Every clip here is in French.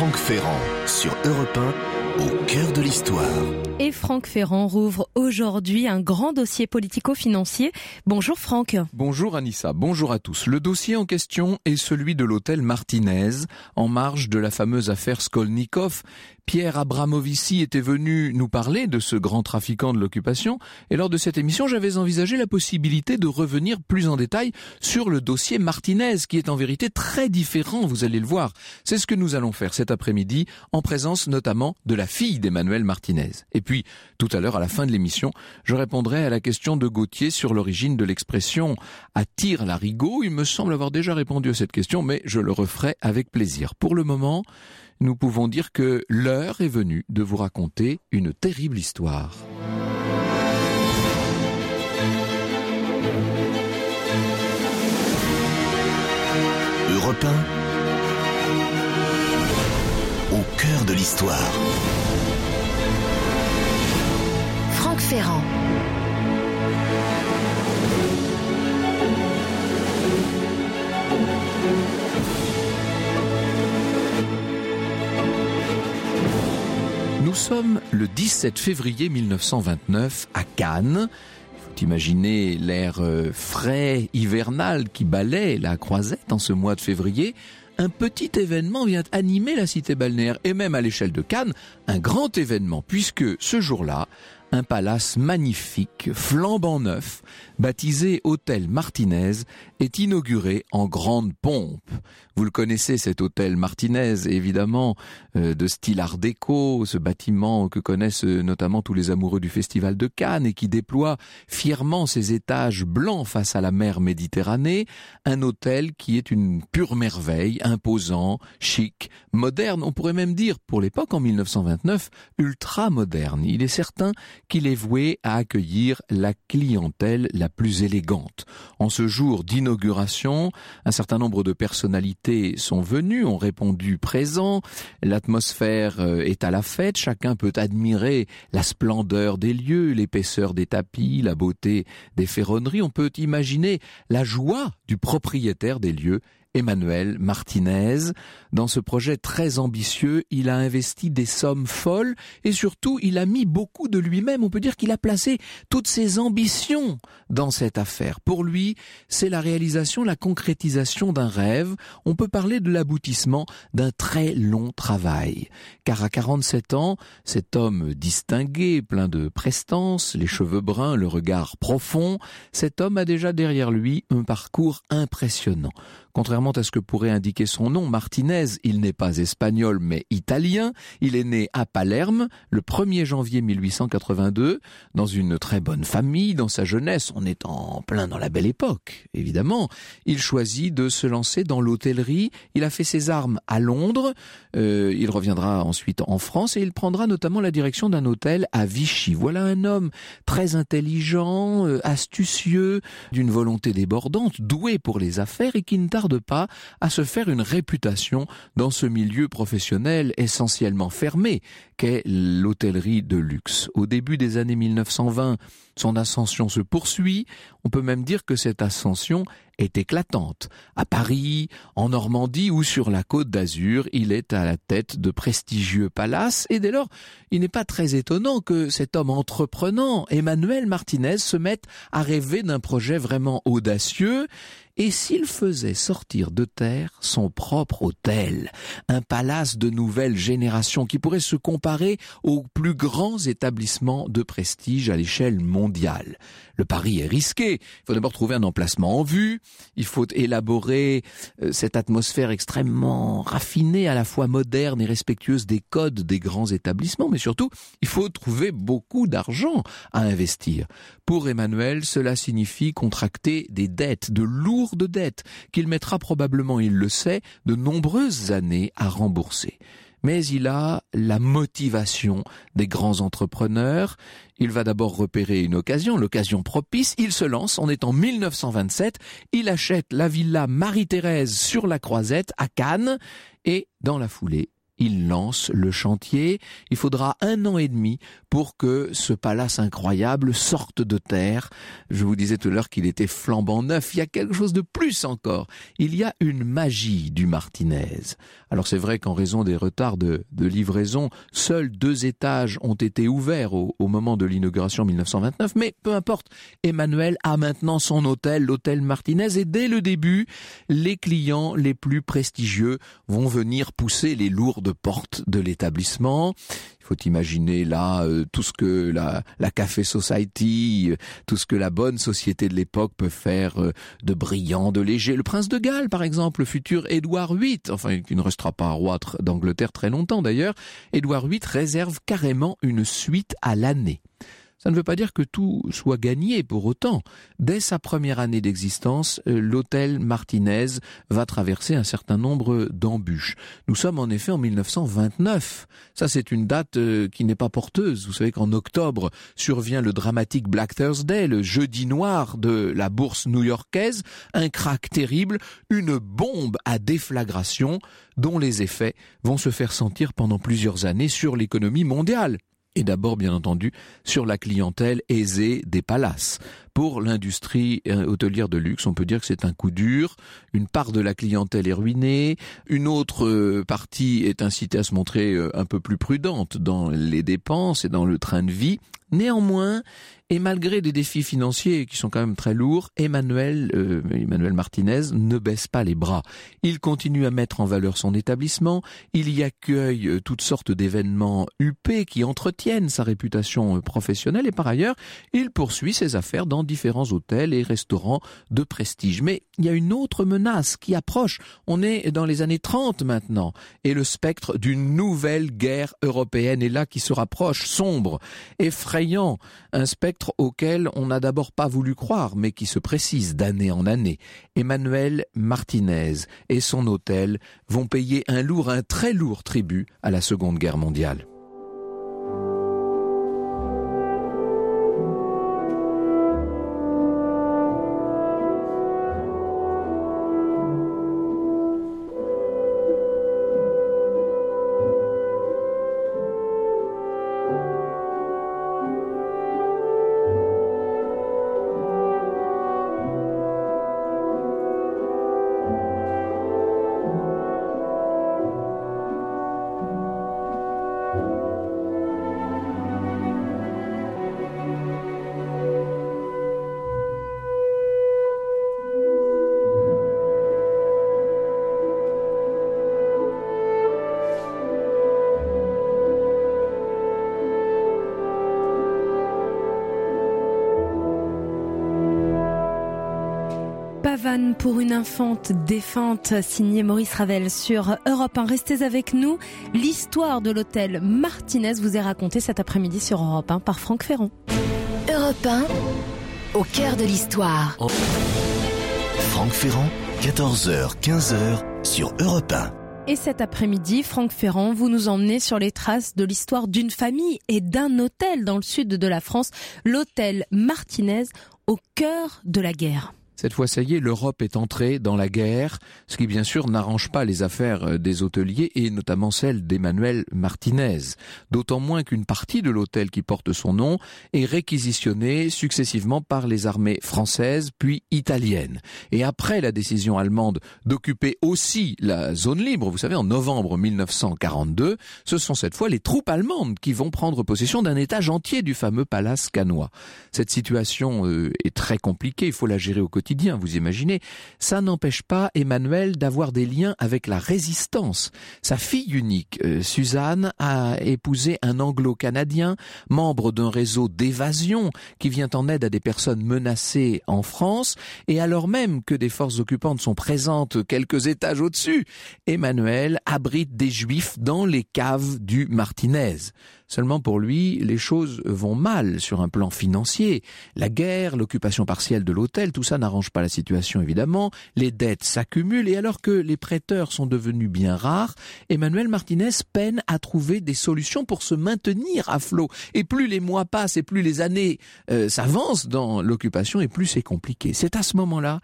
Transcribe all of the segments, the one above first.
Franck Ferrand sur Europe 1, au cœur de l'histoire. Et Franck Ferrand rouvre aujourd'hui un grand dossier politico-financier. Bonjour Franck. Bonjour Anissa, bonjour à tous. Le dossier en question est celui de l'hôtel Martinez, en marge de la fameuse affaire Skolnikov. Pierre Abramovici était venu nous parler de ce grand trafiquant de l'occupation, et lors de cette émission, j'avais envisagé la possibilité de revenir plus en détail sur le dossier Martinez, qui est en vérité très différent, vous allez le voir. C'est ce que nous allons faire cet après-midi, en présence notamment de la fille d'Emmanuel Martinez. Et puis, tout à l'heure, à la fin de l'émission, je répondrai à la question de Gauthier sur l'origine de l'expression « à tire-larigot ». Il me semble avoir déjà répondu à cette question, mais je le referai avec plaisir. Pour le moment, nous pouvons dire que l'heure est venue de vous raconter une terrible histoire. Europe 1, au cœur de l'histoire. Franck Ferrand. Nous sommes le 17 février 1929 à Cannes. Il faut imaginer l'air frais, hivernal qui balaie la Croisette en ce mois de février. Un petit événement vient animer la cité balnéaire et même à l'échelle de Cannes, un grand événement puisque ce jour-là, un palace magnifique, flambant neuf, baptisé Hôtel Martinez, est inauguré en grande pompe. Vous le connaissez, cet hôtel Martinez, évidemment, de style art déco, ce bâtiment que connaissent notamment tous les amoureux du Festival de Cannes et qui déploie fièrement ses étages blancs face à la mer Méditerranée. Un hôtel qui est une pure merveille, imposant, chic, moderne, on pourrait même dire, pour l'époque, en 1929, ultra moderne. Il est certain qu'il est voué à accueillir la clientèle la plus élégante. En ce jour d'inauguration, un certain nombre de personnalités sont venues, ont répondu présents. L'atmosphère est à la fête, chacun peut admirer la splendeur des lieux, l'épaisseur des tapis, la beauté des ferronneries. On peut imaginer la joie du propriétaire des lieux, Emmanuel Martinez. Dans ce projet très ambitieux, il a investi des sommes folles et surtout, il a mis beaucoup de lui-même. On peut dire qu'il a placé toutes ses ambitions dans cette affaire. Pour lui, c'est la réalisation, la concrétisation d'un rêve. On peut parler de l'aboutissement d'un très long travail. Car à 47 ans, cet homme distingué, plein de prestance, les cheveux bruns, le regard profond, cet homme a déjà derrière lui un parcours impressionnant. Contrairement à ce que pourrait indiquer son nom, Martinez, il n'est pas espagnol mais italien. Il est né à Palerme le 1er janvier 1882 dans une très bonne famille. Dans sa jeunesse, on est en plein dans la belle époque, évidemment. Il choisit de se lancer dans l'hôtellerie. Il a fait ses armes à Londres. Il reviendra ensuite en France et il prendra notamment la direction d'un hôtel à Vichy. Voilà un homme très intelligent, astucieux, d'une volonté débordante, doué pour les affaires et qui ne tarde pas à se faire une réputation dans ce milieu professionnel essentiellement fermé qu'est l'hôtellerie de luxe. Au début des années 1920, son ascension se poursuit. On peut même dire que cette ascension est éclatante. À Paris, en Normandie ou sur la Côte d'Azur, il est à la tête de prestigieux palaces et dès lors, il n'est pas très étonnant que cet homme entreprenant, Emmanuel Martinez, se mette à rêver d'un projet vraiment audacieux. Et s'il faisait sortir de terre son propre hôtel, un palace de nouvelle génération qui pourrait se comparer aux plus grands établissements de prestige à l'échelle mondiale. Le pari est risqué. Il faut d'abord trouver un emplacement en vue. Il faut élaborer cette atmosphère extrêmement raffinée, à la fois moderne et respectueuse des codes des grands établissements. Mais surtout, il faut trouver beaucoup d'argent à investir. Pour Emmanuel, cela signifie contracter des dettes, de lourdes dettes, qu'il mettra probablement, il le sait, de nombreuses années à rembourser. Mais il a la motivation des grands entrepreneurs. Il va d'abord repérer une occasion, l'occasion propice. Il se lance, on est en 1927. Il achète la villa Marie-Thérèse sur la Croisette à Cannes. Et dans la foulée, il lance le chantier. Il faudra 1 an et demi pour que ce palace incroyable sorte de terre. Je vous disais tout à l'heure qu'il était flambant neuf. Il y a quelque chose de plus encore. Il y a une magie du Martinez. Alors c'est vrai qu'en raison des retards de livraison, seuls 2 étages ont été ouverts au moment de l'inauguration en 1929. Mais peu importe, Emmanuel a maintenant son hôtel, l'hôtel Martinez. Et dès le début, les clients les plus prestigieux vont venir pousser les lourdes portes de l'établissement. Il faut imaginer là tout ce que la Café Society, tout ce que la bonne société de l'époque peut faire de brillant, de léger. Le prince de Galles, par exemple, le futur Édouard VIII, enfin qui ne restera pas roi d'Angleterre très longtemps d'ailleurs, Édouard VIII réserve carrément une suite à l'année. Ça ne veut pas dire que tout soit gagné pour autant. Dès sa première année d'existence, l'hôtel Martinez va traverser un certain nombre d'embûches. Nous sommes en effet en 1929. Ça, c'est une date qui n'est pas porteuse. Vous savez qu'en octobre survient le dramatique Black Thursday, le jeudi noir de la bourse new-yorkaise, un krach terrible, une bombe à déflagration dont les effets vont se faire sentir pendant plusieurs années sur l'économie mondiale. Et d'abord, bien entendu, sur la clientèle aisée des palaces. Pour l'industrie hôtelière de luxe, on peut dire que c'est un coup dur. Une part de la clientèle est ruinée. Une autre partie est incitée à se montrer un peu plus prudente dans les dépenses et dans le train de vie. Néanmoins, et malgré des défis financiers qui sont quand même très lourds, Emmanuel Martinez ne baisse pas les bras. Il continue à mettre en valeur son établissement, il y accueille toutes sortes d'événements huppés qui entretiennent sa réputation professionnelle et par ailleurs, il poursuit ses affaires dans différents hôtels et restaurants de prestige. Mais il y a une autre menace qui approche. On est dans les années 30 maintenant et le spectre d'une nouvelle guerre européenne est là qui se rapproche, sombre, effrayant, un spectre auquel on n'a d'abord pas voulu croire, mais qui se précise d'année en année. Emmanuel Martinez et son hôtel vont payer un très lourd tribut à la Seconde Guerre mondiale. Pavane pour une infante défunte, signé Maurice Ravel sur Europe 1. Restez avec nous. L'histoire de l'hôtel Martinez vous est racontée cet après-midi sur Europe 1 par Franck Ferrand. Europe 1, au cœur de l'histoire. Franck Ferrand, 14h, 15h sur Europe 1. Et cet après-midi, Franck Ferrand, vous nous emmenez sur les traces de l'histoire d'une famille et d'un hôtel dans le sud de la France, l'hôtel Martinez, au cœur de la guerre. Cette fois, ça y est, l'Europe est entrée dans la guerre, ce qui bien sûr n'arrange pas les affaires des hôteliers et notamment celles d'Emmanuel Martinez. D'autant moins qu'une partie de l'hôtel qui porte son nom est réquisitionnée successivement par les armées françaises puis italiennes. Et après la décision allemande d'occuper aussi la zone libre, vous savez, en novembre 1942, ce sont cette fois les troupes allemandes qui vont prendre possession d'un étage entier du fameux palace cannois. Cette situation est très compliquée, il faut la gérer au quotidien. Vous imaginez, ça n'empêche pas Emmanuel d'avoir des liens avec la résistance. Sa fille unique, Suzanne, a épousé un anglo-canadien, membre d'un réseau d'évasion qui vient en aide à des personnes menacées en France, et alors même que des forces occupantes sont présentes quelques étages au-dessus, Emmanuel abrite des juifs dans les caves du Martinez. Seulement pour lui, les choses vont mal sur un plan financier. La guerre, l'occupation partielle de l'hôtel, tout ça n'arrange pas la situation évidemment. Les dettes s'accumulent et alors que les prêteurs sont devenus bien rares, Emmanuel Martinez peine à trouver des solutions pour se maintenir à flot. Et plus les mois passent et plus les années s'avancent dans l'occupation et plus c'est compliqué. C'est à ce moment-là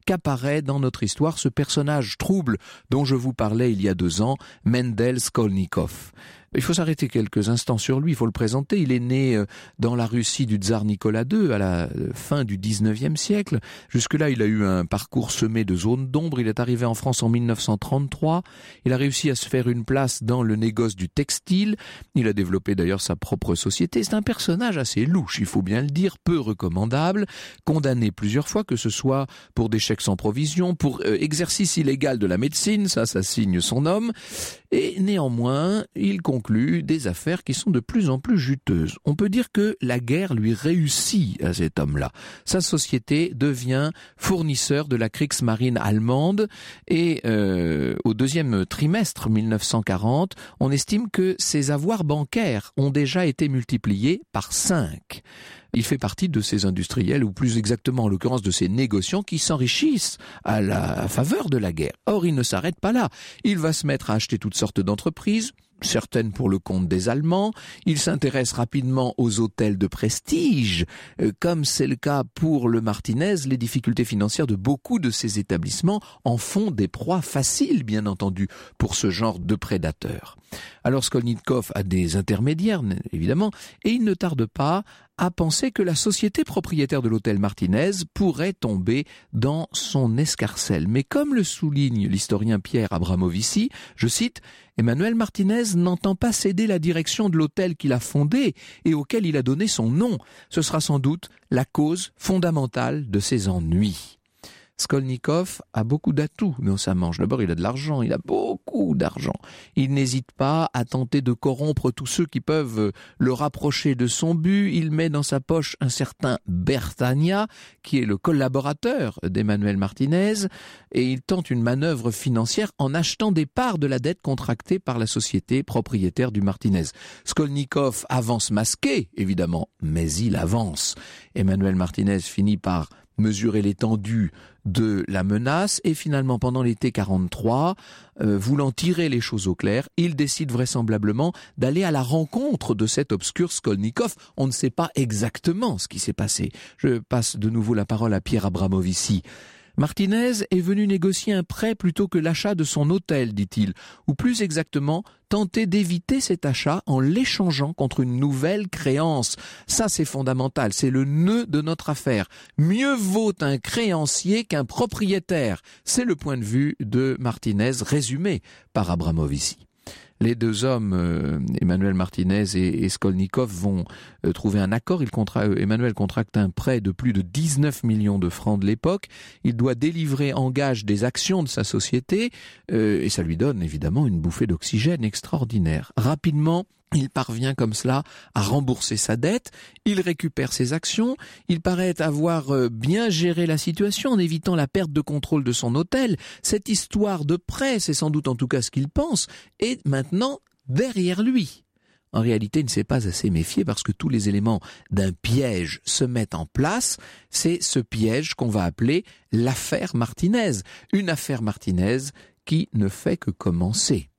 qu'apparaît dans notre histoire ce personnage trouble dont je vous parlais il y a 2 ans, Mendel Skolnikov. Il faut s'arrêter quelques instants sur lui, il faut le présenter. Il est né dans la Russie du tsar Nicolas II à la fin du 19e siècle. Jusque-là, il a eu un parcours semé de zones d'ombre. Il est arrivé en France en 1933. Il a réussi à se faire une place dans le négoce du textile. Il a développé d'ailleurs sa propre société. C'est un personnage assez louche, il faut bien le dire, peu recommandable, condamné plusieurs fois, que ce soit pour des chèques sans provision, pour exercice illégal de la médecine, ça signe son nom. Et néanmoins, il conclut des affaires qui sont de plus en plus juteuses. On peut dire que la guerre lui réussit à cet homme-là. Sa société devient fournisseur de la Kriegsmarine allemande et au 2e trimestre 1940, on estime que ses avoirs bancaires ont déjà été multipliés par 5. Il fait partie de ces industriels, ou plus exactement en l'occurrence de ces négociants qui s'enrichissent à la faveur de la guerre. Or, il ne s'arrête pas là. Il va se mettre à acheter toutes sortes d'entreprises, certaines pour le compte des Allemands. Il s'intéresse rapidement aux hôtels de prestige. Comme c'est le cas pour le Martinez, les difficultés financières de beaucoup de ces établissements en font des proies faciles, bien entendu, pour ce genre de prédateurs. Alors Skolnikov a des intermédiaires, évidemment, et il ne tarde pas à penser que la société propriétaire de l'hôtel Martinez pourrait tomber dans son escarcelle. Mais comme le souligne l'historien Pierre Abramovici, je cite, « Emmanuel Martinez n'entend pas céder la direction de l'hôtel qu'il a fondé et auquel il a donné son nom. Ce sera sans doute la cause fondamentale de ses ennuis. » Skolnikov a beaucoup d'atouts dans sa manche. D'abord, il a de l'argent, il a beaucoup d'argent. Il n'hésite pas à tenter de corrompre tous ceux qui peuvent le rapprocher de son but. Il met dans sa poche un certain Bertagna, qui est le collaborateur d'Emmanuel Martinez, et il tente une manœuvre financière en achetant des parts de la dette contractée par la société propriétaire du Martinez. Skolnikov avance masqué, évidemment, mais il avance. Emmanuel Martinez finit par mesurer l'étendue de la menace et finalement pendant l'été 43, voulant tirer les choses au clair, il décide vraisemblablement d'aller à la rencontre de cet obscur Skolnikov. On ne sait pas exactement ce qui s'est passé. Je passe de nouveau la parole à Pierre Abramovici. Martinez est venu négocier un prêt plutôt que l'achat de son hôtel, dit-il, ou plus exactement, tenter d'éviter cet achat en l'échangeant contre une nouvelle créance. Ça, c'est fondamental, c'est le nœud de notre affaire. Mieux vaut un créancier qu'un propriétaire. C'est le point de vue de Martinez, résumé par Abramovici. Les 2 hommes, Emmanuel Martinez et Skolnikov, vont trouver un accord. Emmanuel contracte un prêt de plus de 19 millions de francs de l'époque. Il doit délivrer en gage des actions de sa société et ça lui donne évidemment une bouffée d'oxygène extraordinaire. Rapidement, il parvient comme cela à rembourser sa dette, il récupère ses actions, il paraît avoir bien géré la situation en évitant la perte de contrôle de son hôtel. Cette histoire de prêt, c'est sans doute en tout cas ce qu'il pense, est maintenant derrière lui. En réalité, il ne s'est pas assez méfié parce que tous les éléments d'un piège se mettent en place. C'est ce piège qu'on va appeler l'affaire Martinez. Une affaire Martinez qui ne fait que commencer.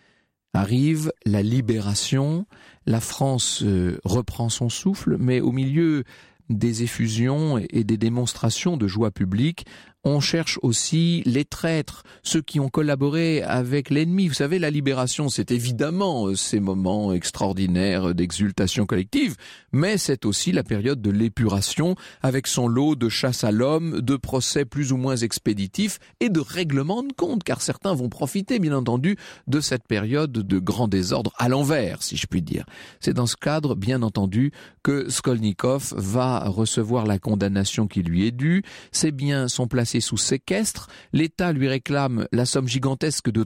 Arrive la libération, la France reprend son souffle, mais au milieu des effusions et des démonstrations de joie publique, on cherche aussi les traîtres, ceux qui ont collaboré avec l'ennemi. Vous savez, la libération, c'est évidemment ces moments extraordinaires d'exultation collective, mais c'est aussi la période de l'épuration, avec son lot de chasse à l'homme, de procès plus ou moins expéditifs et de règlements de compte, car certains vont profiter, bien entendu, de cette période de grand désordre à l'envers, si je puis dire. C'est dans ce cadre, bien entendu, que Skolnikov va recevoir la condamnation qui lui est due. Ses biens sont placés sous séquestre. L'État lui réclame la somme gigantesque de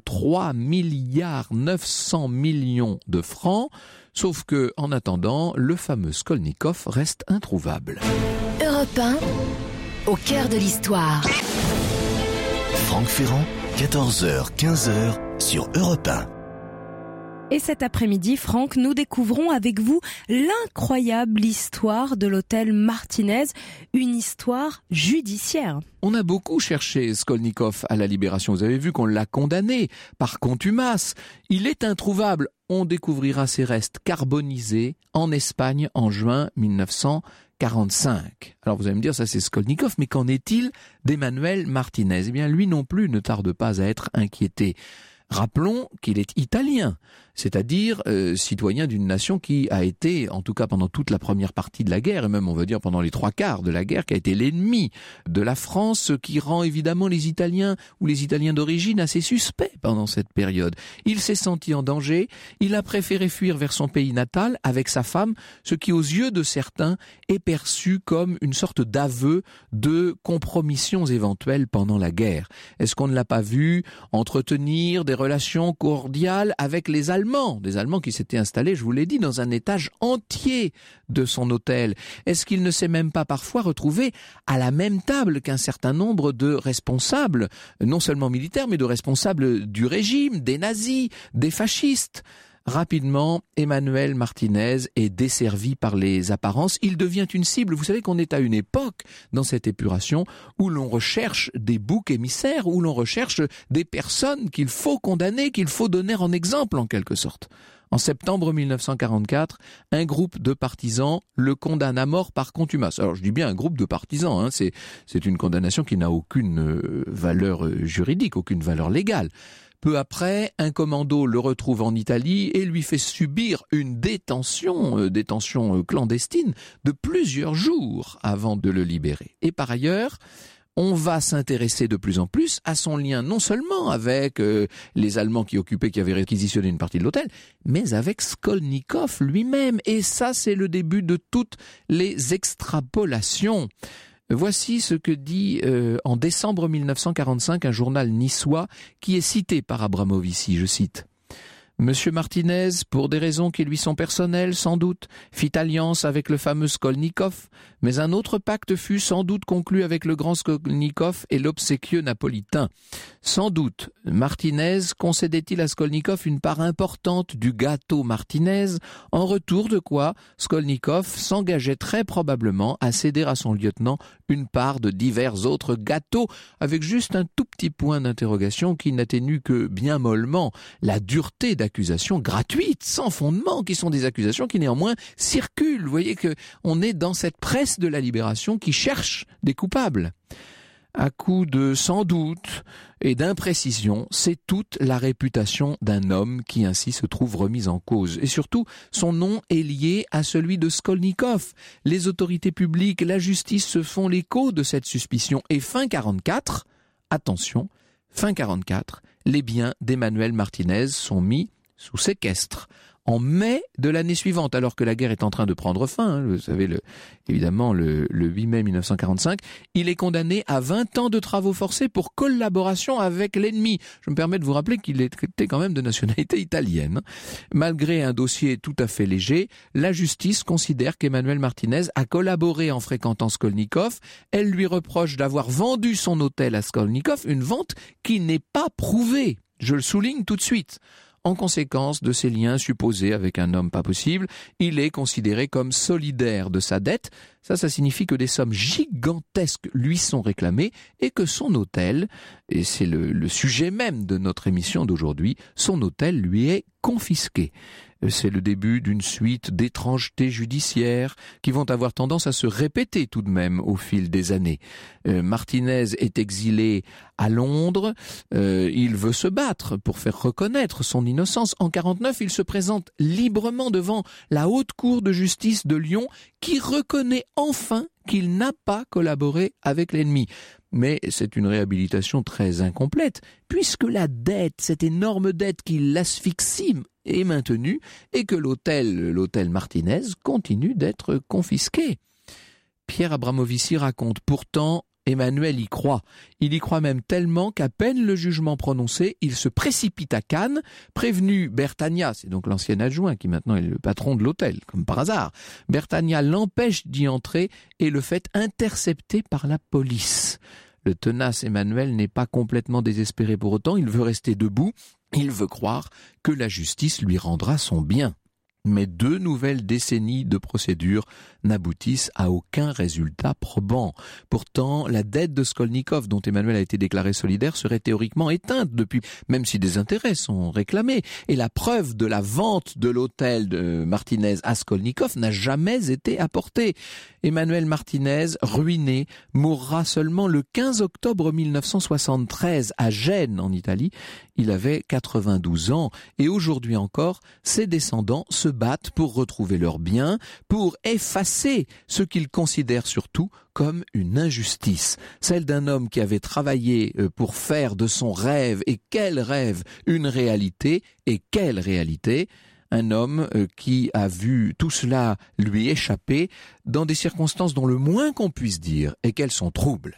3,9 milliards de francs. Sauf que, en attendant, le fameux Skolnikov reste introuvable. Europe 1, au cœur de l'histoire. Franck Ferrand, 14h, 15h sur Europe 1. Et cet après-midi, Franck, nous découvrons avec vous l'incroyable histoire de l'hôtel Martinez, une histoire judiciaire. On a beaucoup cherché Skolnikov à la Libération. Vous avez vu qu'on l'a condamné par contumace. Il est introuvable. On découvrira ses restes carbonisés en Espagne en juin 1945. 1945. Alors vous allez me dire, ça c'est Skolnikov, mais qu'en est-il d'Emmanuel Martinez ? Eh bien lui non plus ne tarde pas à être inquiété. Rappelons qu'il est italien, c'est-à-dire citoyen d'une nation qui a été, en tout cas pendant toute la première partie de la guerre, et même on veut dire pendant les 3/4 de la guerre, qui a été l'ennemi de la France, ce qui rend évidemment les Italiens ou les Italiens d'origine assez suspects pendant cette période. Il s'est senti en danger, il a préféré fuir vers son pays natal avec sa femme, ce qui aux yeux de certains est perçu comme une sorte d'aveu de compromissions éventuelles pendant la guerre. Est-ce qu'on ne l'a pas vu entretenir des relations cordiales avec les Allemands, des Allemands qui s'étaient installés, je vous l'ai dit, dans un étage entier de son hôtel? Est-ce qu'il ne s'est même pas parfois retrouvé à la même table qu'un certain nombre de responsables, non seulement militaires, mais de responsables du régime, des nazis, des fascistes? Rapidement, Emmanuel Martinez est desservi par les apparences. Il devient une cible. Vous savez qu'on est à une époque dans cette épuration où l'on recherche des boucs émissaires, où l'on recherche des personnes qu'il faut condamner, qu'il faut donner en exemple en quelque sorte. En septembre 1944, un groupe de partisans le condamne à mort par contumace. Alors je dis bien un groupe de partisans, c'est une condamnation qui n'a aucune valeur juridique, aucune valeur légale. Peu après, un commando le retrouve en Italie et lui fait subir une détention clandestine de plusieurs jours avant de le libérer. Et par ailleurs, on va s'intéresser de plus en plus à son lien non seulement avec les Allemands qui avaient réquisitionné une partie de l'hôtel, mais avec Skolnikov lui-même. Et ça, c'est le début de toutes les extrapolations. Voici ce que dit en décembre 1945 un journal niçois qui est cité par Abramovici, je cite. Monsieur Martinez, pour des raisons qui lui sont personnelles sans doute, fit alliance avec le fameux Skolnikov, mais un autre pacte fut sans doute conclu avec le grand Skolnikov et l'obséquieux napolitain. Sans doute, Martinez concédait-il à Skolnikov une part importante du gâteau Martinez, en retour de quoi Skolnikov s'engageait très probablement à céder à son lieutenant une part de divers autres gâteaux, avec juste un tout petit point d'interrogation qui n'atténue que bien mollement la dureté d'accusations gratuites, sans fondement, qui sont des accusations qui néanmoins circulent. Vous voyez qu'on est dans cette presse de la libération qui cherche des coupables. À coup de sans doute et d'imprécision, c'est toute la réputation d'un homme qui ainsi se trouve remise en cause. Et surtout, son nom est lié à celui de Skolnikov. Les autorités publiques, la justice se font l'écho de cette suspicion. Et fin 44, attention, fin 44, les biens d'Emmanuel Martinez sont mis sous séquestre. En mai de l'année suivante, alors que la guerre est en train de prendre fin, vous savez, évidemment le 8 mai 1945, il est condamné à 20 ans de travaux forcés pour collaboration avec l'ennemi. Je me permets de vous rappeler qu'il était quand même de nationalité italienne. Malgré un dossier tout à fait léger, la justice considère qu'Emmanuel Martinez a collaboré en fréquentant Skolnikov. Elle lui reproche d'avoir vendu son hôtel à Skolnikov, une vente qui n'est pas prouvée. Je le souligne tout de suite. En conséquence de ses liens supposés avec un homme pas possible, il est considéré comme solidaire de sa dette. Ça signifie que des sommes gigantesques lui sont réclamées et que son hôtel, et c'est le sujet même de notre émission d'aujourd'hui, son hôtel lui est confisqué. C'est le début d'une suite d'étrangetés judiciaires qui vont avoir tendance à se répéter tout de même au fil des années. Martinez est exilé à Londres, il veut se battre pour faire reconnaître son innocence. En 1949, il se présente librement devant la Haute Cour de justice de Lyon qui reconnaît enfin qu'il n'a pas collaboré avec l'ennemi. Mais c'est une réhabilitation très incomplète, puisque la dette, cette énorme dette qui l'asphyxie, est maintenue et que l'hôtel Martinez continue d'être confisqué. Pierre Abramovici raconte pourtant, Emmanuel y croit. Il y croit même tellement qu'à peine le jugement prononcé, il se précipite à Cannes, prévenu Bertagna, c'est donc l'ancien adjoint qui maintenant est le patron de l'hôtel, comme par hasard. Bertagna l'empêche d'y entrer et le fait intercepter par la police. Le tenace Emmanuel n'est pas complètement désespéré pour autant, il veut rester debout, il veut croire que la justice lui rendra son bien. Mais 2 nouvelles décennies de procédures n'aboutissent à aucun résultat probant. Pourtant, la dette de Skolnikov, dont Emmanuel a été déclaré solidaire, serait théoriquement éteinte depuis, même si des intérêts sont réclamés. Et la preuve de la vente de l'hôtel de Martinez à Skolnikov n'a jamais été apportée. Emmanuel Martinez, ruiné, mourra seulement le 15 octobre 1973 à Gênes, en Italie. Il avait 92 ans et aujourd'hui encore, ses descendants se battent pour retrouver leurs biens, pour effacer ce qu'ils considèrent surtout comme une injustice, celle d'un homme qui avait travaillé pour faire de son rêve, et quel rêve, une réalité, et quelle réalité, un homme qui a vu tout cela lui échapper dans des circonstances dont le moins qu'on puisse dire est qu'elles sont troubles.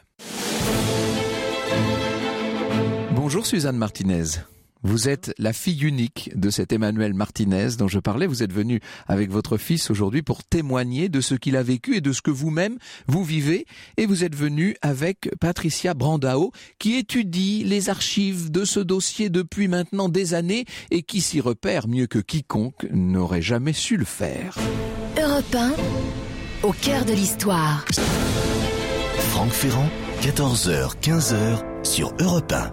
Bonjour Suzanne Martinez. Vous êtes la fille unique de cet Emmanuel Martinez dont je parlais. Vous êtes venue avec votre fils aujourd'hui pour témoigner de ce qu'il a vécu et de ce que vous-même vous vivez. Et vous êtes venue avec Patricia Brandao qui étudie les archives de ce dossier depuis maintenant des années et qui s'y repère mieux que quiconque n'aurait jamais su le faire. Europe 1, au cœur de l'histoire. Franck Ferrand, 14h, 15h sur Europe 1.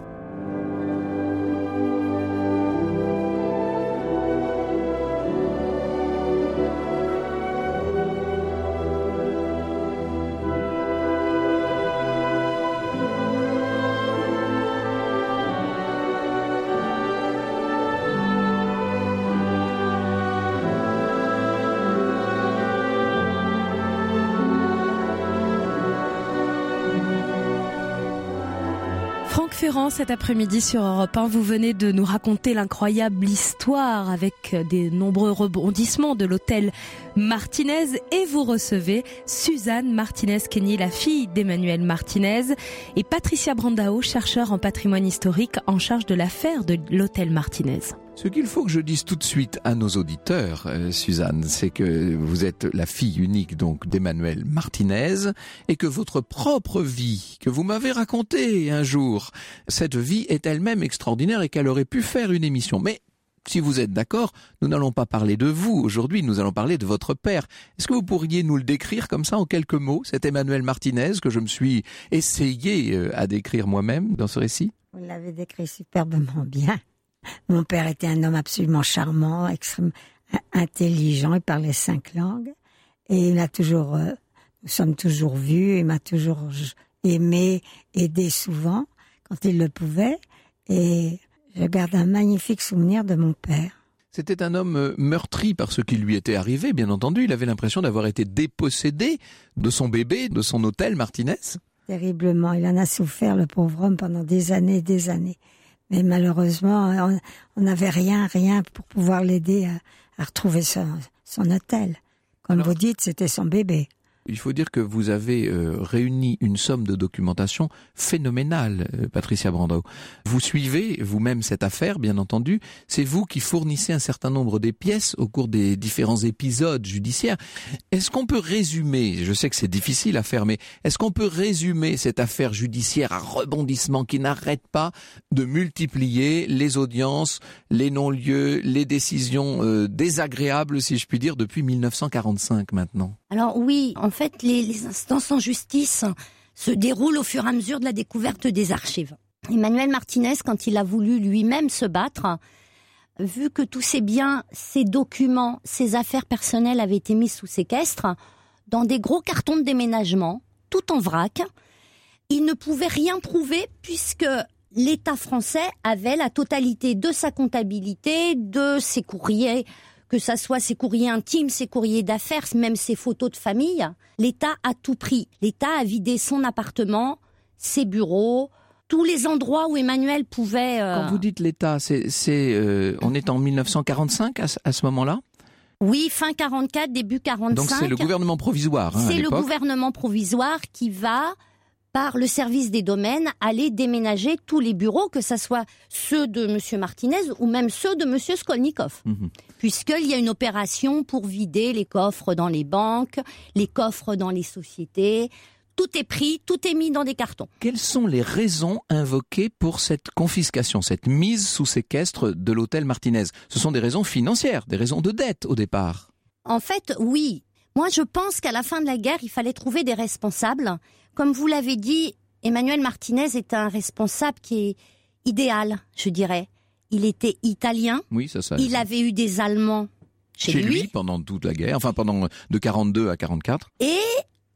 Franck Ferrand, cet après-midi sur Europe 1, vous venez de nous raconter l'incroyable histoire avec des nombreux rebondissements de l'hôtel Martinez et vous recevez Suzanne Martinez-Kenny, la fille d'Emmanuel Martinez, et Patricia Brandao, chercheur en patrimoine historique en charge de l'affaire de l'hôtel Martinez. Ce qu'il faut que je dise tout de suite à nos auditeurs, Suzanne, c'est que vous êtes la fille unique donc d'Emmanuel Martinez et que votre propre vie, que vous m'avez racontée un jour, cette vie est elle-même extraordinaire et qu'elle aurait pu faire une émission. Mais si vous êtes d'accord, nous n'allons pas parler de vous aujourd'hui, nous allons parler de votre père. Est-ce que vous pourriez nous le décrire comme ça en quelques mots, cet Emmanuel Martinez que je me suis essayé à décrire moi-même dans ce récit ? Vous l'avez décrit superbement bien. Mon père était un homme absolument charmant, extrêmement intelligent, il parlait 5 langues et il a toujours, nous sommes toujours vus, il m'a toujours aimé, aidé souvent quand il le pouvait et je garde un magnifique souvenir de mon père. C'était un homme meurtri par ce qui lui était arrivé, bien entendu. Il avait l'impression d'avoir été dépossédé de son bébé, de son hôtel Martinez. Terriblement, il en a souffert, le pauvre homme, pendant des années et des années. Mais malheureusement, on n'avait rien pour pouvoir l'aider à retrouver son hôtel. Comme vous dites, c'était son bébé. Il faut dire que vous avez réuni une somme de documentation phénoménale, Patricia Brandao. Vous suivez vous-même cette affaire, bien entendu. C'est vous qui fournissez un certain nombre des pièces au cours des différents épisodes judiciaires. Est-ce qu'on peut résumer, je sais que c'est difficile à faire, mais est-ce qu'on peut résumer cette affaire judiciaire à rebondissement qui n'arrête pas de multiplier les audiences, les non-lieux, les décisions désagréables, si je puis dire, depuis 1945 maintenant ? Alors oui, en fait, les instances en justice se déroulent au fur et à mesure de la découverte des archives. Emmanuel Martinez, quand il a voulu lui-même se battre, vu que tous ses biens, ses documents, ses affaires personnelles avaient été mis sous séquestre, dans des gros cartons de déménagement, tout en vrac, il ne pouvait rien prouver puisque l'État français avait la totalité de sa comptabilité, de ses courriers, que ça soit ses courriers intimes, ses courriers d'affaires, même ses photos de famille. L'État a tout pris. l'État a vidé son appartement, ses bureaux, tous les endroits où Emmanuel pouvait... Quand vous dites l'État, on est en 1945 à ce moment-là ? Oui, fin 44, début 45. Donc c'est le gouvernement provisoire, c'est le gouvernement provisoire qui va, par le service des domaines, aller déménager tous les bureaux, que ce soit ceux de M. Martinez ou même ceux de M. Skolnikov. Puisqu'il y a une opération pour vider les coffres dans les banques, les coffres dans les sociétés. Tout est pris, tout est mis dans des cartons. Quelles sont les raisons invoquées pour cette confiscation, cette mise sous séquestre de l'hôtel Martinez ? Ce sont des raisons financières, des raisons de dette au départ. En fait, oui. Moi, je pense qu'à la fin de la guerre, il fallait trouver des responsables. Comme vous l'avez dit, Emmanuel Martinez est un responsable qui est idéal, je dirais. Il était italien. Oui, ça. Il avait eu des Allemands chez lui pendant toute la guerre, enfin pendant de 42 à 44. Et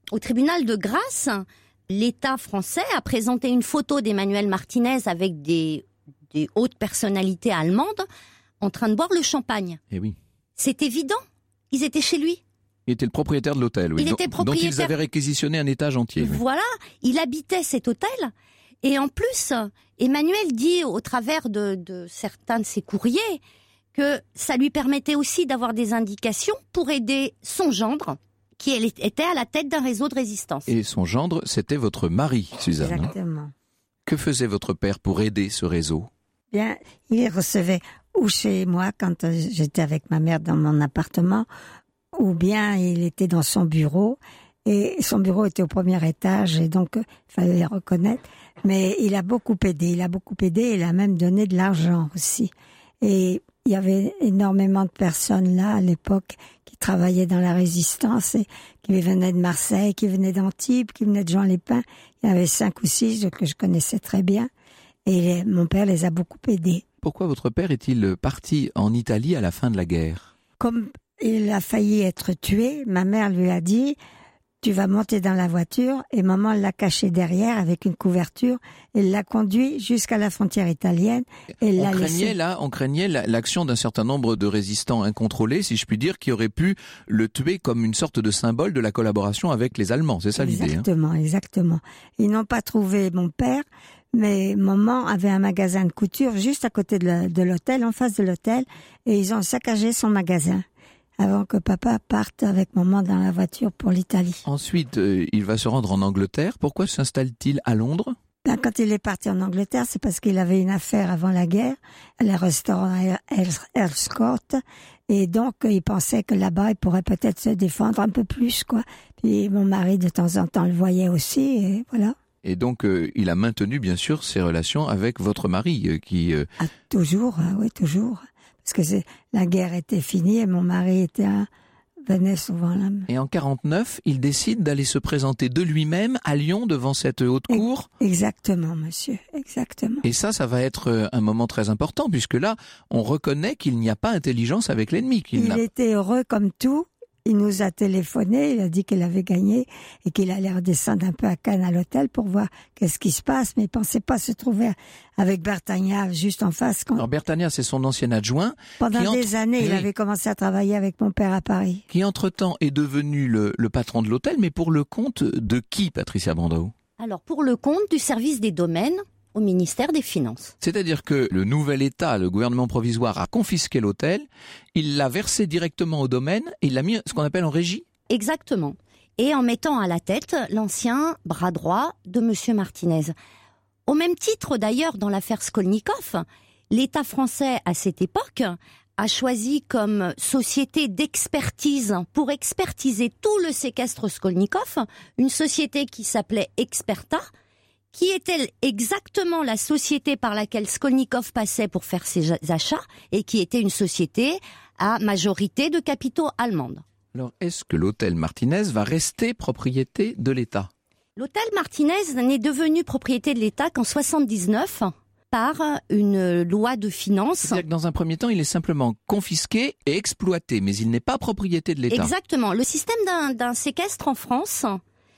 au tribunal de grâce, l'État français a présenté une photo d'Emmanuel Martinez avec des hautes personnalités allemandes en train de boire le champagne. Eh oui. C'est évident, ils étaient chez lui. Il était le propriétaire de l'hôtel, oui. Il était propriétaire. Dont ils avaient réquisitionné un étage entier. Oui. Voilà, il habitait cet hôtel. Et en plus, Emmanuel dit au travers de certains de ses courriers que ça lui permettait aussi d'avoir des indications pour aider son gendre, qui était à la tête d'un réseau de résistance. Et son gendre, c'était votre mari, Suzanne. Exactement. Que faisait votre père pour aider ce réseau? Bien, il recevait ou chez moi quand j'étais avec ma mère dans mon appartement, ou bien il était dans son bureau, et son bureau était au premier étage, et donc il fallait les reconnaître. Mais il a beaucoup aidé, il a même donné de l'argent aussi. Et il y avait énormément de personnes là, à l'époque, qui travaillaient dans la résistance, et qui venaient de Marseille, qui venaient d'Antibes, qui venaient de Jean-les-Pins. Il y en avait 5 ou 6 que je connaissais très bien. Et mon père les a beaucoup aidés. Pourquoi votre père est-il parti en Italie à la fin de la guerre? Comme il a failli être tué, ma mère lui a dit « Tu vas monter dans la voiture » et maman l'a caché derrière avec une couverture. Elle l'a conduit jusqu'à la frontière italienne. Et On craignait l'action d'un certain nombre de résistants incontrôlés, si je puis dire, qui auraient pu le tuer comme une sorte de symbole de la collaboration avec les Allemands. C'est ça l'idée. Exactement, exactement. Ils n'ont pas trouvé mon père, mais maman avait un magasin de couture juste à côté de l'hôtel, en face de l'hôtel, et ils ont saccagé son magasin avant que papa parte avec maman dans la voiture pour l'Italie. Ensuite, il va se rendre en Angleterre. Pourquoi s'installe-t-il à Londres? Quand il est parti en Angleterre, c'est parce qu'il avait une affaire avant la guerre, les restaurants Earl's Court, et donc il pensait que là-bas il pourrait peut-être se défendre un peu plus, quoi. Puis mon mari de temps en temps le voyait aussi, et voilà. Et donc il a maintenu bien sûr ses relations avec votre mari qui... Toujours, oui, toujours. Parce que la guerre était finie et mon mari venait souvent là. Et en 49, il décide d'aller se présenter de lui-même à Lyon devant cette haute cour. Exactement, monsieur, exactement. Et ça va être un moment très important, puisque là, on reconnaît qu'il n'y a pas intelligence avec l'ennemi. Il était heureux comme tout. Il nous a téléphoné, il a dit qu'il avait gagné et qu'il allait redescendre un peu à Cannes à l'hôtel pour voir qu'est-ce qui se passe, mais il pensait pas se trouver avec Bertagna juste en face. Alors Bertagna, c'est son ancien adjoint. Pendant des années, il avait commencé à travailler avec mon père à Paris. Qui entre-temps est devenu le patron de l'hôtel, mais pour le compte de qui, Patricia Brandao? Alors pour le compte du service des domaines au ministère des Finances. C'est-à-dire que le nouvel État, le gouvernement provisoire, a confisqué l'hôtel, il l'a versé directement au domaine et il l'a mis ce qu'on appelle en régie. Exactement. Et en mettant à la tête l'ancien bras droit de M. Martinez. Au même titre d'ailleurs dans l'affaire Skolnikov, l'État français à cette époque a choisi comme société d'expertise pour expertiser tout le séquestre Skolnikov, une société qui s'appelait Experta, qui était exactement la société par laquelle Skolnikov passait pour faire ses achats et qui était une société à majorité de capitaux allemande. Alors, est-ce que l'hôtel Martinez va rester propriété de l'État? L'hôtel Martinez n'est devenu propriété de l'État qu'en 1979 par une loi de finances. C'est-à-dire que dans un premier temps, il est simplement confisqué et exploité, mais il n'est pas propriété de l'État. Exactement. Le système d'un séquestre en France,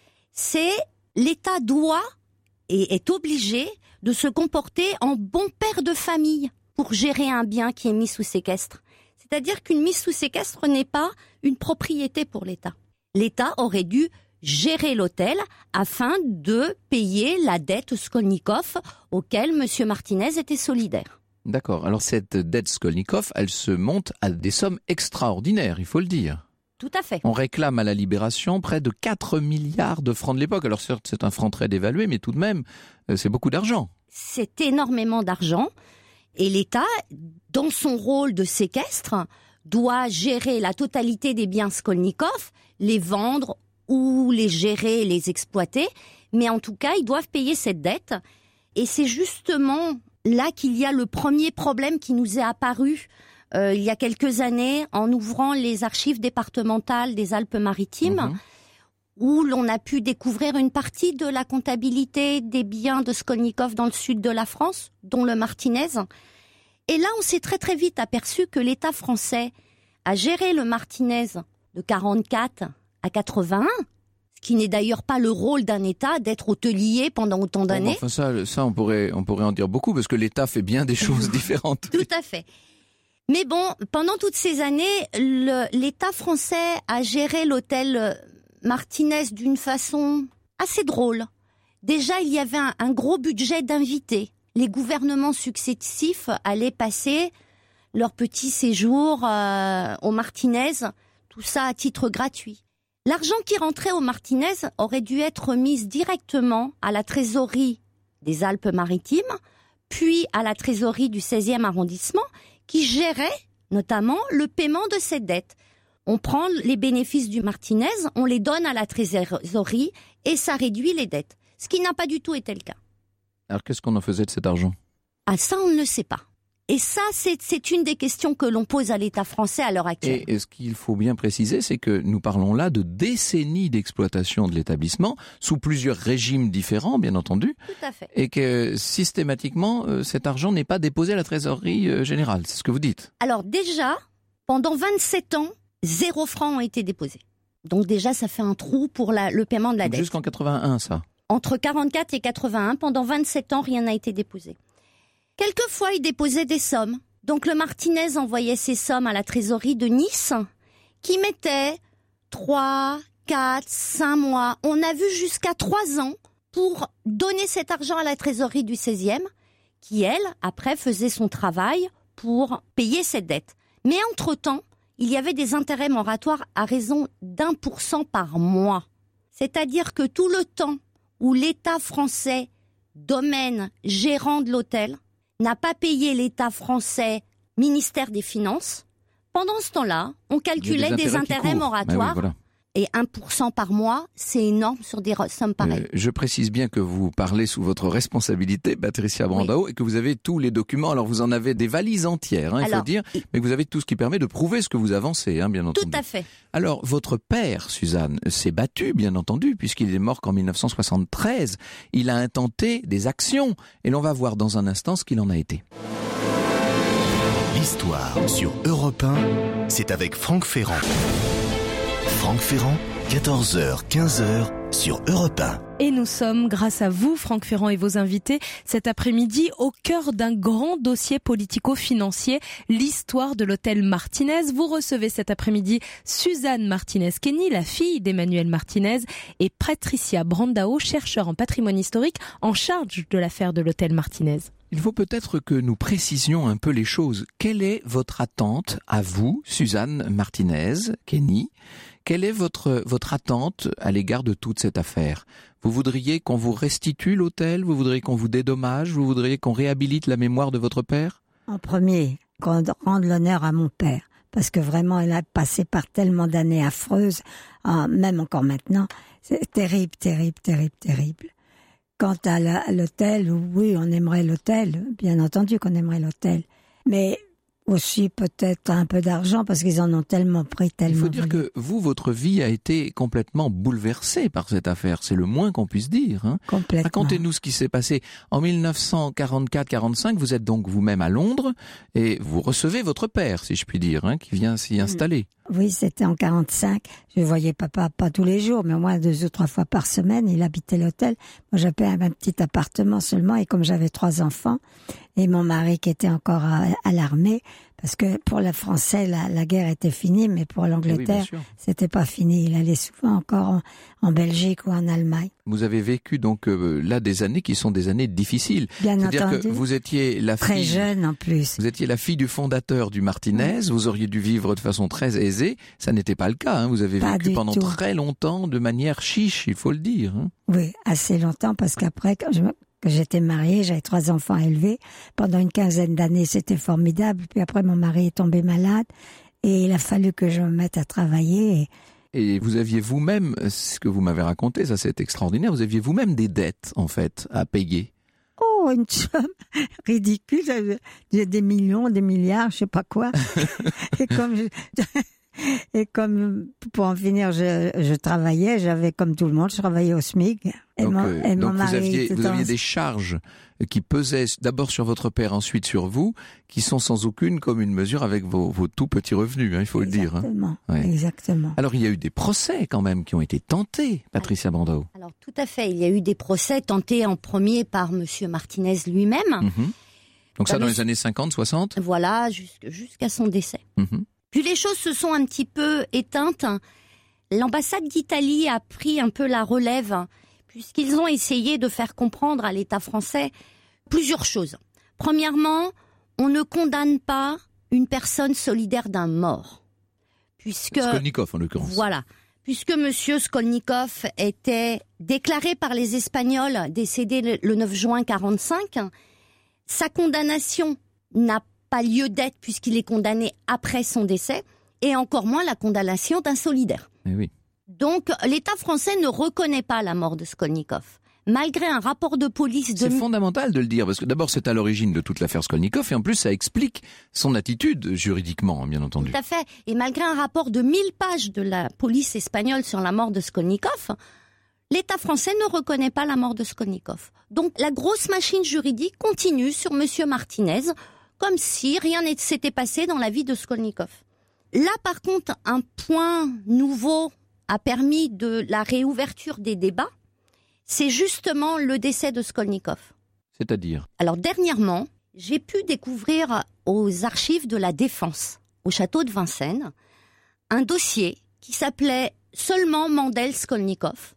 c'est l'État doit et est obligé de se comporter en bon père de famille pour gérer un bien qui est mis sous séquestre. C'est-à-dire qu'une mise sous séquestre n'est pas une propriété pour l'État. L'État aurait dû gérer l'hôtel afin de payer la dette Skolnikov auquel M. Martinez était solidaire. D'accord. Alors cette dette Skolnikov, elle se monte à des sommes extraordinaires, il faut le dire. Tout à fait. On réclame à la Libération près de 4 milliards de francs de l'époque. Alors certes, c'est un franc très dévalué, mais tout de même, c'est beaucoup d'argent. C'est énormément d'argent. Et l'État, dans son rôle de séquestre, doit gérer la totalité des biens Skolnikov, les vendre ou les gérer, les exploiter. Mais en tout cas, ils doivent payer cette dette. Et c'est justement là qu'il y a le premier problème qui nous est apparu il y a quelques années en ouvrant les archives départementales des Alpes-Maritimes, où l'on a pu découvrir une partie de la comptabilité des biens de Skolnikov dans le sud de la France, dont le Martinez. Et là, on s'est très très vite aperçu que l'État français a géré le Martinez de 44 à 81, Ce qui n'est d'ailleurs pas le rôle d'un État d'être hôtelier pendant autant d'années. Enfin ça on pourrait en dire beaucoup parce que l'État fait bien des choses différentes. Tout à fait. Mais bon, pendant toutes ces années, l'État français a géré l'hôtel Martinez d'une façon assez drôle. Déjà, il y avait un gros budget d'invités. Les gouvernements successifs allaient passer leur petit séjour au Martinez, tout ça à titre gratuit. L'argent qui rentrait au Martinez aurait dû être remis directement à la trésorerie des Alpes-Maritimes, puis à la trésorerie du 16e arrondissement, qui gérait notamment le paiement de cette dette. On prend les bénéfices du Martinez, on les donne à la trésorerie et ça réduit les dettes. Ce qui n'a pas du tout été le cas. Alors qu'est-ce qu'on en faisait de cet argent ? Ah, ça, on ne le sait pas. Et ça, c'est une des questions que l'on pose à l'État français à l'heure actuelle. Et ce qu'il faut bien préciser, c'est que nous parlons là de décennies d'exploitation de l'établissement, sous plusieurs régimes différents, bien entendu. Tout à fait. Et que systématiquement, cet argent n'est pas déposé à la trésorerie générale. C'est ce que vous dites. Alors déjà, pendant 27 ans, 0 francs ont été déposés. Donc déjà, ça fait un trou pour le paiement de la dette. Jusqu'en 81, ça. Entre 44 et 81, pendant 27 ans, rien n'a été déposé. Quelquefois, ils déposaient des sommes. Donc le Martinez envoyait ces sommes à la trésorerie de Nice, qui mettait 3, 4, 5 mois. On a vu jusqu'à 3 ans pour donner cet argent à la trésorerie du 16e, qui, elle, après, faisait son travail pour payer cette dette. Mais entre-temps, il y avait des intérêts moratoires à raison d'1% par mois. C'est-à-dire que tout le temps où l'État français, domaine gérant de l'hôtel, n'a pas payé l'État français, ministère des Finances, pendant ce temps-là, on calculait des intérêts moratoires. Oui, voilà. Et 1% par mois, c'est énorme sur des sommes pareilles. Je précise bien que vous parlez sous votre responsabilité, Patricia Brandao, oui. Et que vous avez tous les documents. Alors vous en avez des valises entières, il faut dire, mais que vous avez tout ce qui permet de prouver ce que vous avancez, bien entendu. Tout à fait. Alors votre père, Suzanne, s'est battu, bien entendu, puisqu'il est mort qu'en 1973. Il a intenté des actions, et l'on va voir dans un instant ce qu'il en a été. L'histoire sur Europe 1, c'est avec Franck Ferrand. Franck Ferrand, 14h, 15h sur Europe 1. Et nous sommes, grâce à vous, Franck Ferrand et vos invités, cet après-midi au cœur d'un grand dossier politico-financier, l'histoire de l'hôtel Martinez. Vous recevez cet après-midi Suzanne Martinez-Kenny, la fille d'Emmanuel Martinez, et Patricia Brandao, chercheur en patrimoine historique, en charge de l'affaire de l'hôtel Martinez. Il faut peut-être que nous précisions un peu les choses. Quelle est votre attente à vous, Suzanne Martinez-Kenny ? Quelle est votre attente à l'égard de toute cette affaire ? Vous voudriez qu'on vous restitue l'hôtel ? Vous voudriez qu'on vous dédommage ? Vous voudriez qu'on réhabilite la mémoire de votre père ? En premier, qu'on rende l'honneur à mon père. Parce que vraiment, il a passé par tellement d'années affreuses, même encore maintenant. C'est terrible, terrible, terrible, terrible. Quant à l'hôtel, oui, on aimerait l'hôtel. Bien entendu qu'on aimerait l'hôtel. Mais aussi peut-être un peu d'argent parce qu'ils en ont tellement pris, tellement. Il faut dire que vous, votre vie a été complètement bouleversée par cette affaire. C'est le moins qu'on puisse dire. Complètement. Racontez-nous ce qui s'est passé. En 1944-45, vous êtes donc vous-même à Londres et vous recevez votre père, si je puis dire, qui vient s'y installer. Oui, c'était en 45. Je voyais papa pas tous les jours, mais au moins 2 ou 3 fois par semaine. Il habitait l'hôtel. Moi, j'avais un petit appartement seulement et comme j'avais 3 enfants et mon mari qui était encore à l'armée, parce que pour les Français, la guerre était finie, mais pour l'Angleterre, c'était pas fini. Il allait souvent encore en Belgique ou en Allemagne. Vous avez vécu donc là des années qui sont des années difficiles. Bien C'est-à-dire entendu. que vous étiez la très fille, jeune en plus. Vous étiez la fille du fondateur du Martinez. Vous auriez dû vivre de façon très aisée. Ça n'était pas le cas. Vous avez vécu pendant très longtemps de manière chiche, il faut le dire. Oui, assez longtemps parce qu'après, quand j'étais mariée, j'avais 3 enfants à élever. Pendant une 15aine d'années, c'était formidable. Puis après, mon mari est tombé malade et il a fallu que je me mette à travailler. Et vous aviez vous-même, ce que vous m'avez raconté, ça c'est extraordinaire, vous aviez vous-même des dettes, en fait, à payer. Oh, une somme ridicule. J'ai des millions, des milliards, je sais pas quoi. Et comme Et comme, pour en finir, je travaillais, j'avais comme tout le monde, je travaillais au SMIC. Donc vous aviez des charges qui pesaient d'abord sur votre père, ensuite sur vous, qui sont sans aucune commune mesure avec vos tout petits revenus, il faut le dire. Exactement, Ouais. exactement. Alors il y a eu des procès quand même qui ont été tentés, Patricia Brandao. Alors tout à fait, il y a eu des procès tentés en premier par Monsieur Martinez lui-même. Donc ça dans les années 50, 60 Voilà, jusqu'à son décès. Mhm. Puis les choses se sont un petit peu éteintes. L'ambassade d'Italie a pris un peu la relève, puisqu'ils ont essayé de faire comprendre à l'État français plusieurs choses. Premièrement, on ne condamne pas une personne solidaire d'un mort. Puisque, Skolnikov en l'occurrence. Voilà. Puisque Monsieur Skolnikov était déclaré par les Espagnols décédé le 9 juin 1945, sa condamnation n'a pas lieu d'être puisqu'il est condamné après son décès, et encore moins la condamnation d'un solidaire. Eh oui. Donc l'État français ne reconnaît pas la mort de Skolnikov, malgré un rapport de police de... C'est fondamental de le dire, parce que d'abord c'est à l'origine de toute l'affaire Skolnikov, et en plus ça explique son attitude juridiquement, bien entendu. Tout à fait, et malgré un rapport de 1000 pages de la police espagnole sur la mort de Skolnikov, l'État français ne reconnaît pas la mort de Skolnikov. Donc la grosse machine juridique continue sur Monsieur Martinez, comme si rien ne s'était passé dans la vie de Skolnikov. Là, par contre, un point nouveau a permis de la réouverture des débats, c'est justement le décès de Skolnikov. C'est-à-dire ? Alors, dernièrement, j'ai pu découvrir aux archives de la Défense, au château de Vincennes, un dossier qui s'appelait seulement Mandel Skolnikov.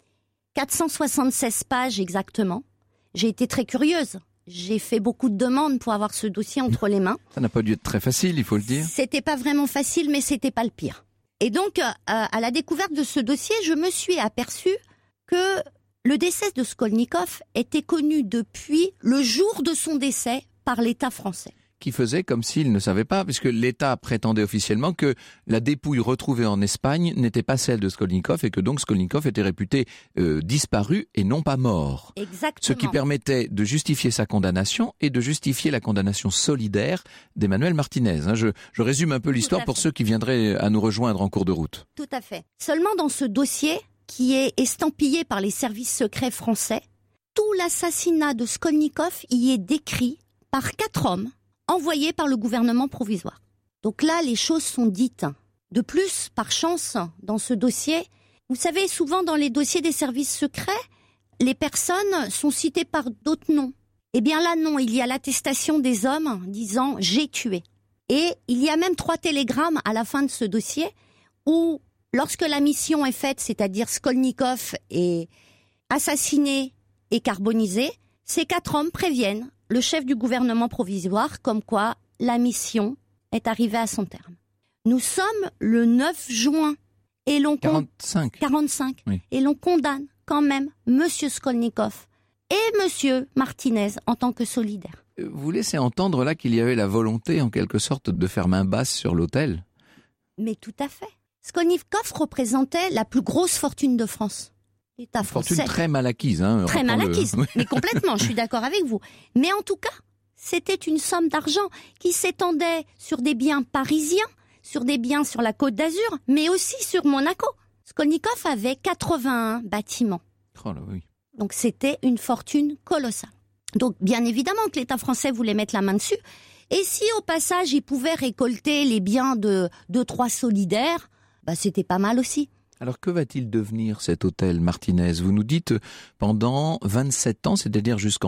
476 pages exactement. J'ai été très curieuse. J'ai fait beaucoup de demandes pour avoir ce dossier entre les mains. Ça n'a pas dû être très facile, il faut le dire. C'était pas vraiment facile, mais c'était pas le pire. Et donc, à la découverte de ce dossier, je me suis aperçue que le décès de Skolnikov était connu depuis le jour de son décès par l'État français. Qui faisait comme s'il ne savait pas, puisque l'État prétendait officiellement que la dépouille retrouvée en Espagne n'était pas celle de Skolnikov et que donc Skolnikov était réputé disparu et non pas mort. Exactement. Ce qui permettait de justifier sa condamnation et de justifier la condamnation solidaire d'Emmanuel Martinez. Je résume un peu l'histoire pour ceux qui viendraient à nous rejoindre en cours de route. Tout à fait. Seulement dans ce dossier, qui est estampillé par les services secrets français, tout l'assassinat de Skolnikov y est décrit par 4 hommes envoyés par le gouvernement provisoire. Donc là, les choses sont dites. De plus, par chance, dans ce dossier, vous savez, souvent dans les dossiers des services secrets, les personnes sont citées par d'autres noms. Eh bien là, non, il y a l'attestation des hommes disant « j'ai tué ». Et il y a même 3 télégrammes à la fin de ce dossier où, lorsque la mission est faite, c'est-à-dire Skolnikov est assassiné et carbonisé, ces 4 hommes préviennent le chef du gouvernement provisoire comme quoi la mission est arrivée à son terme. Nous sommes le 9 juin et l'on 45. Oui. Oui. Et l'on condamne quand même Monsieur Skolnikov et Monsieur Martinez en tant que solidaire. Vous laissez entendre là qu'il y avait la volonté en quelque sorte de faire main basse sur l'autel. Mais tout à fait. Skolnikov représentait la plus grosse fortune de France. L'État français. Fortune très mal acquise. Très mal acquise, mais complètement, je suis d'accord avec vous. Mais en tout cas, c'était une somme d'argent qui s'étendait sur des biens parisiens, sur des biens sur la Côte d'Azur, mais aussi sur Monaco. Skolnikov avait 81 bâtiments. Oh là, oui. Donc c'était une fortune colossale. Donc bien évidemment que l'État français voulait mettre la main dessus. Et si au passage il pouvait récolter les biens de 2-3 solidaires, c'était pas mal aussi. Alors que va-t-il devenir cet hôtel Martinez ? Vous nous dites pendant 27 ans, c'est-à-dire jusqu'en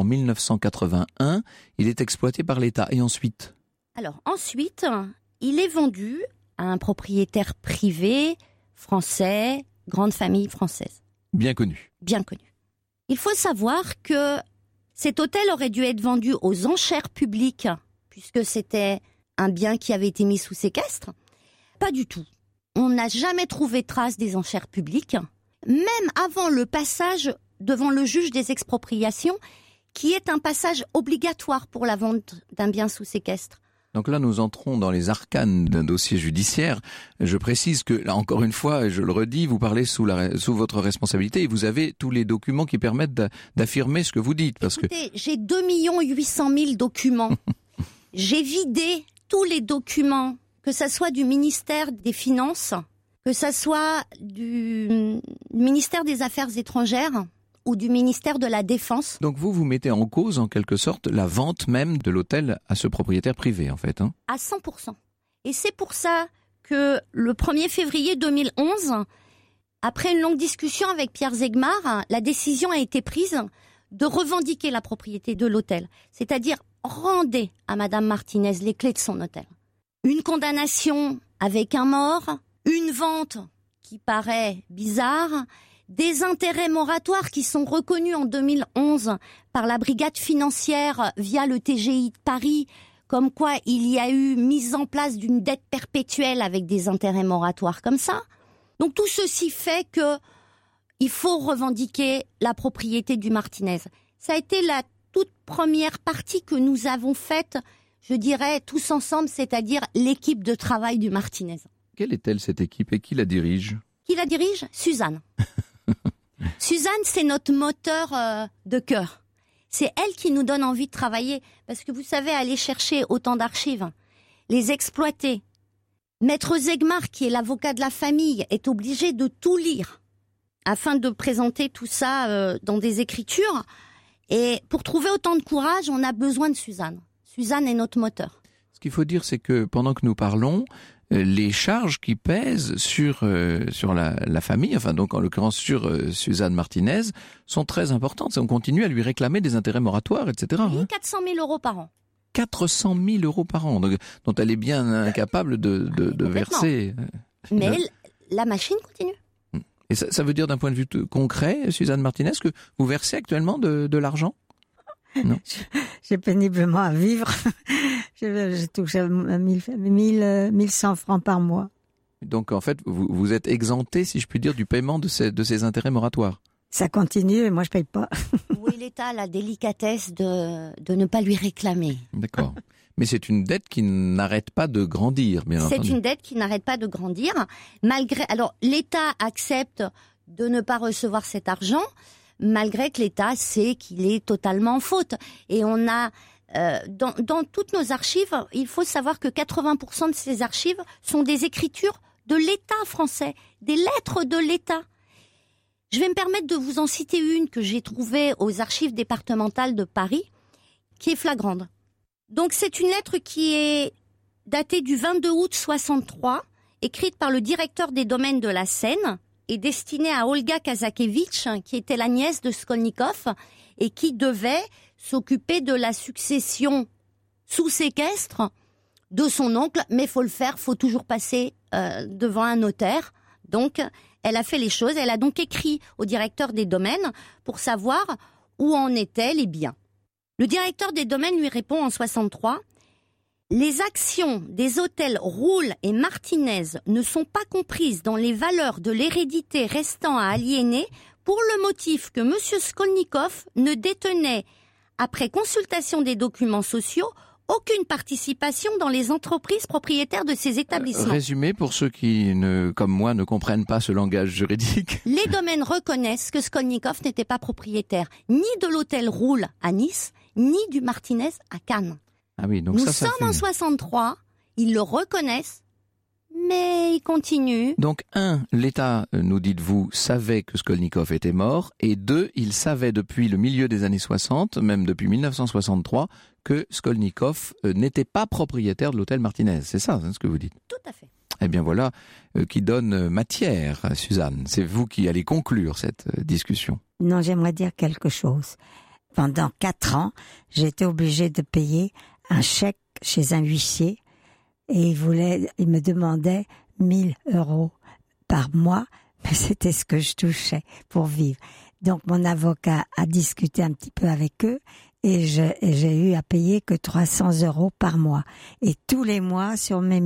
1981, il est exploité par l'État. Et ensuite ? Alors ensuite, il est vendu à un propriétaire privé, français, grande famille française. Bien connu. Bien connu. Il faut savoir que cet hôtel aurait dû être vendu aux enchères publiques, puisque c'était un bien qui avait été mis sous séquestre. Pas du tout. On n'a jamais trouvé trace des enchères publiques, même avant le passage devant le juge des expropriations, qui est un passage obligatoire pour la vente d'un bien sous séquestre. Donc là, nous entrons dans les arcanes d'un dossier judiciaire. Je précise que, là, encore une fois, je le redis, vous parlez sous votre responsabilité et vous avez tous les documents qui permettent d'affirmer ce que vous dites. Écoutez, j'ai 2 800 000 documents. J'ai vidé tous les documents que ça soit du ministère des Finances, que ça soit du ministère des Affaires étrangères ou du ministère de la Défense. Donc vous mettez en cause, en quelque sorte, la vente même de l'hôtel à ce propriétaire privé, en fait. À 100%. Et c'est pour ça que le 1er février 2011, après une longue discussion avec Pierre Zegmar, la décision a été prise de revendiquer la propriété de l'hôtel. C'est-à-dire, rendez à Madame Martinez les clés de son hôtel. Une condamnation avec un mort, une vente qui paraît bizarre, des intérêts moratoires qui sont reconnus en 2011 par la brigade financière via le TGI de Paris, comme quoi il y a eu mise en place d'une dette perpétuelle avec des intérêts moratoires comme ça. Donc tout ceci fait que il faut revendiquer la propriété du Martinez. Ça a été la toute première partie que nous avons faite, je dirais, tous ensemble, c'est-à-dire l'équipe de travail du Martinez. Quelle est-elle, cette équipe, et qui la dirige ? Qui la dirige ? Suzanne. Suzanne, c'est notre moteur de cœur. C'est elle qui nous donne envie de travailler. Parce que vous savez, aller chercher autant d'archives, les exploiter. Maître Zegmar, qui est l'avocat de la famille, est obligé de tout lire afin de présenter tout ça dans des écritures. Et pour trouver autant de courage, on a besoin de Suzanne. Suzanne est notre moteur. Ce qu'il faut dire, c'est que pendant que nous parlons, les charges qui pèsent sur la famille, enfin donc en l'occurrence sur Suzanne Martinez, sont très importantes. On continue à lui réclamer des intérêts moratoires, etc. Oui, 400 000 € par an. 400 000 € par an, dont elle est bien incapable de verser. Mais la machine continue. Et ça veut dire d'un point de vue concret, Suzanne Martinez, que vous versez actuellement de l'argent ? Non. J'ai péniblement à vivre. Je touche 1100 francs par mois. Donc en fait, vous êtes exempté, si je puis dire, du paiement de ces intérêts moratoires. Ça continue et moi je paye pas. Oui, l'État a la délicatesse de ne pas lui réclamer. D'accord. Mais c'est une dette qui n'arrête pas de grandir, bien entendu. C'est une dette qui n'arrête pas de grandir. Alors, l'État accepte de ne pas recevoir cet argent, malgré que l'État sait qu'il est totalement en faute. Et on a, dans toutes nos archives, il faut savoir que 80% de ces archives sont des écritures de l'État français, des lettres de l'État. Je vais me permettre de vous en citer une que j'ai trouvée aux archives départementales de Paris, qui est flagrante. Donc c'est une lettre qui est datée du 22 août 63, écrite par le directeur des domaines de la Seine et destinée à Olga Kazakevitch, qui était la nièce de Skolnikov et qui devait s'occuper de la succession sous séquestre de son oncle. Mais faut le faire, faut toujours passer devant un notaire. Donc elle a fait les choses, elle a donc écrit au directeur des domaines pour savoir où en étaient les biens. Le directeur des domaines lui répond en 63 « Les actions des hôtels Roule et Martinez ne sont pas comprises dans les valeurs de l'hérédité restant à aliéner pour le motif que M. Skolnikov ne détenait, après consultation des documents sociaux, aucune participation dans les entreprises propriétaires de ces établissements. » Résumé pour ceux qui, comme moi, ne comprennent pas ce langage juridique. Les domaines reconnaissent que Skolnikov n'était pas propriétaire ni de l'hôtel Roule à Nice, ni du Martinez à Cannes. Ah oui, donc Nous ça sommes fait... en 63, ils le reconnaissent, mais ils continuent. Donc, 1, l'État, nous dites-vous, savait que Skolnikov était mort, et 2, il savait depuis le milieu des années 60, même depuis 1963, que Skolnikov n'était pas propriétaire de l'hôtel Martinez. C'est ça, ce que vous dites? Tout à fait. Eh bien voilà, qui donne matière, Suzanne. C'est vous qui allez conclure cette discussion. Non, j'aimerais dire quelque chose. Pendant 4 ans, j'ai été obligée de payer un chèque chez un huissier et il me demandait 1 000 € par mois, mais c'était ce que je touchais pour vivre. Donc mon avocat a discuté un petit peu avec eux et j'ai eu à payer que 300 € par mois. Et tous les mois, sur mes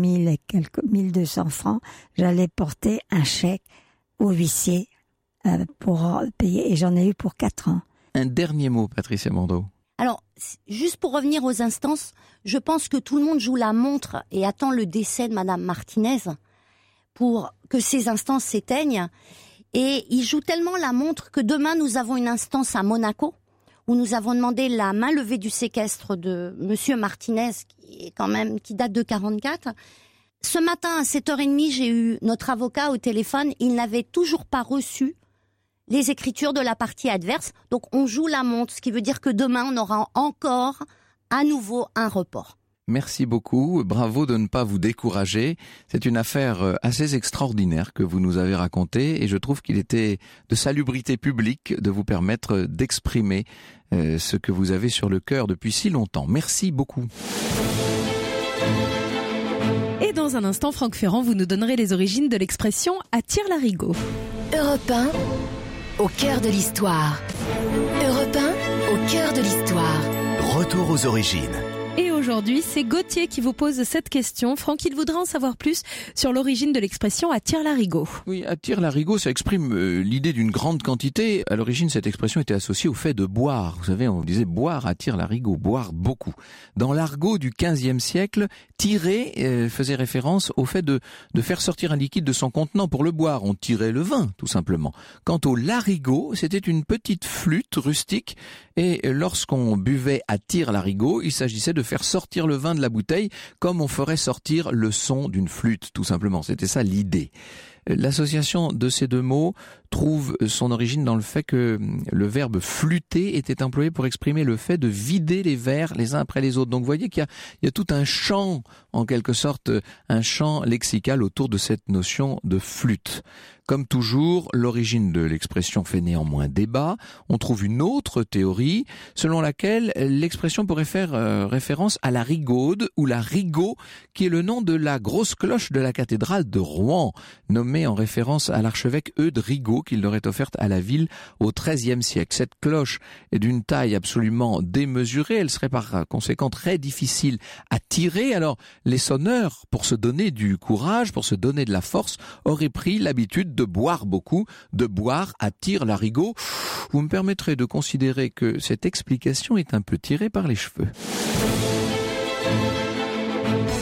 1200 francs, j'allais porter un chèque au huissier pour payer, et j'en ai eu pour 4 ans. Un dernier mot, Patricia Mandeau. Alors, juste pour revenir aux instances, je pense que tout le monde joue la montre et attend le décès de Madame Martinez pour que ces instances s'éteignent. Et ils jouent tellement la montre que demain, nous avons une instance à Monaco où nous avons demandé la main levée du séquestre de Monsieur Martinez, qui date de 44. Ce matin, à 7h30, j'ai eu notre avocat au téléphone. Il n'avait toujours pas reçu les écritures de la partie adverse. Donc, on joue la montre, ce qui veut dire que demain, on aura encore à nouveau un report. Merci beaucoup, bravo de ne pas vous décourager. C'est une affaire assez extraordinaire que vous nous avez racontée et je trouve qu'il était de salubrité publique de vous permettre d'exprimer ce que vous avez sur le cœur depuis si longtemps. Merci beaucoup. Et dans un instant, Franck Ferrand, vous nous donnerez les origines de l'expression « à tire-larigot ». Europe 1, au cœur de l'histoire. Europe 1, au cœur de l'histoire. Retour aux origines. Et aujourd'hui, c'est Gauthier qui vous pose cette question. Franck, il voudrait en savoir plus sur l'origine de l'expression « à tire-larigot ». Oui, à tire-larigot, ça exprime l'idée d'une grande quantité. À l'origine, cette expression était associée au fait de boire. Vous savez, on disait boire à tire-larigot, boire beaucoup. Dans l'argot du XVe siècle, tirer faisait référence au fait de faire sortir un liquide de son contenant pour le boire. On tirait le vin, tout simplement. Quant au larigot, c'était une petite flûte rustique et lorsqu'on buvait à tire-larigot, il s'agissait de faire sortir le vin de la bouteille comme on ferait sortir le son d'une flûte, tout simplement. C'était ça l'idée. L'association de ces deux mots trouve son origine dans le fait que le verbe flûter était employé pour exprimer le fait de vider les verres les uns après les autres. Donc vous voyez qu'il y a tout un champ, en quelque sorte, un champ lexical autour de cette notion de flûte. Comme toujours, l'origine de l'expression fait néanmoins débat. On trouve une autre théorie selon laquelle l'expression pourrait faire référence à la rigaude ou la rigaud, qui est le nom de la grosse cloche de la cathédrale de Rouen, nommée en référence à l'archevêque Eudes Rigaud qu'il l'aurait offerte à la ville au XIIIe siècle. Cette cloche est d'une taille absolument démesurée, elle serait par conséquent très difficile à tirer. Alors les sonneurs, pour se donner du courage, pour se donner de la force, auraient pris l'habitude de boire beaucoup, de boire à tire-larigot. Vous me permettrez de considérer que cette explication est un peu tirée par les cheveux.